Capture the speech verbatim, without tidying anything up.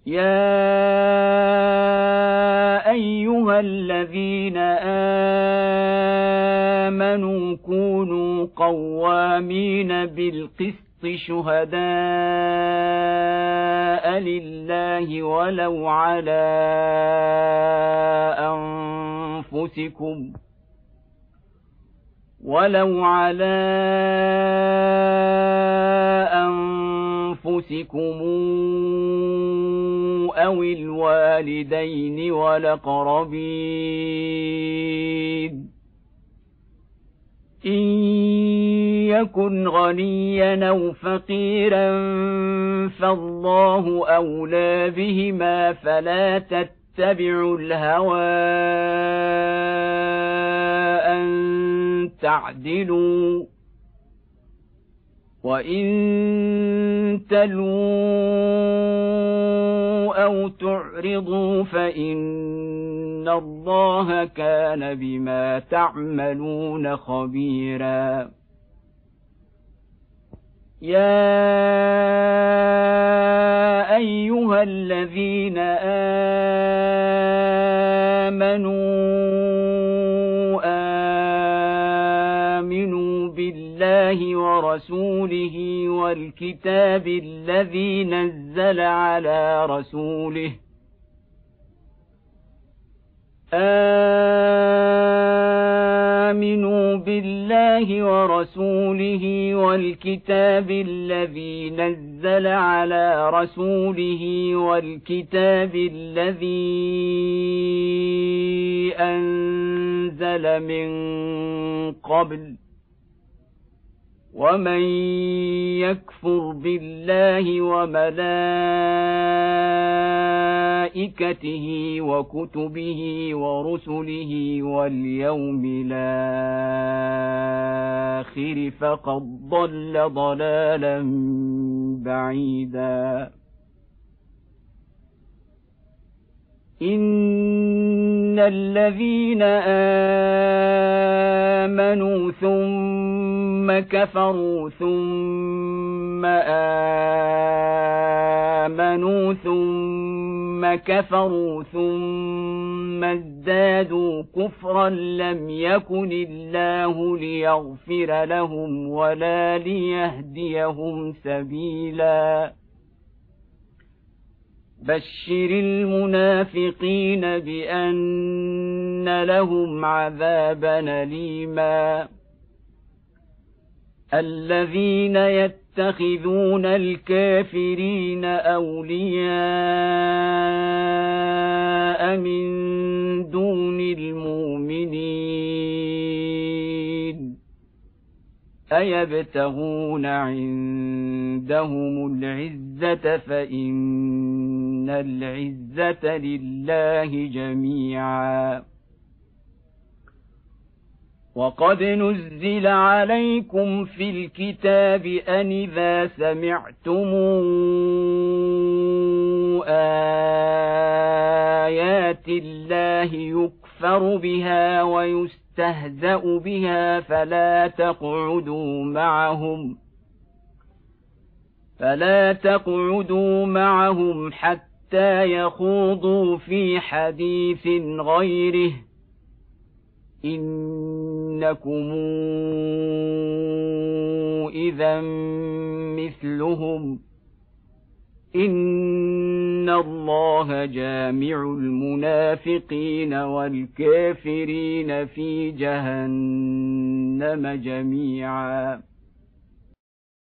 يا أيها الذين آمنوا كونوا قوامين بالقسط شهداء لله ولو على أنفسكم ولو على أنفسكم أو الوالدين والأقربين إن يكن غنيا أو فقيرا فالله أولى بهما فلا تتبعوا الهوى أن تعدلوا وإن تلووا أو تعرضوا فإن الله كان بما تعملون خبيرا يا أيها الذين آمنوا الله ورسوله والكتاب الذي نزل على رسوله آمنوا بالله ورسوله والكتاب الذي نزل على رسوله والكتاب الذي أنزل من قبل ومن يكفر بالله وملائكته وكتبه ورسله واليوم الآخر فقد ضل ضلالا بعيدا إن الذين آمنوا ثم كفروا ثم آمنوا ثم كفروا ثم ازدادوا كفرا لم يكن الله ليغفر لهم ولا ليهديهم سبيلا بشر المنافقين بأن لهم عذابا أليما الذين يتخذون الكافرين أولياء من دون المؤمنين أيبتغون عندهم العزة فإن العزة لله جميعا وقد نزل عليكم في الكتاب أن إذا سمعتم آيات الله يكفر بها ويستهزأ بها فلا تقعدوا معهم فلا تقعدوا معهم حتى يخوضوا في حديث غيره إنكم إذا مثلهم إن الله جامع المنافقين والكافرين في جهنم جميعا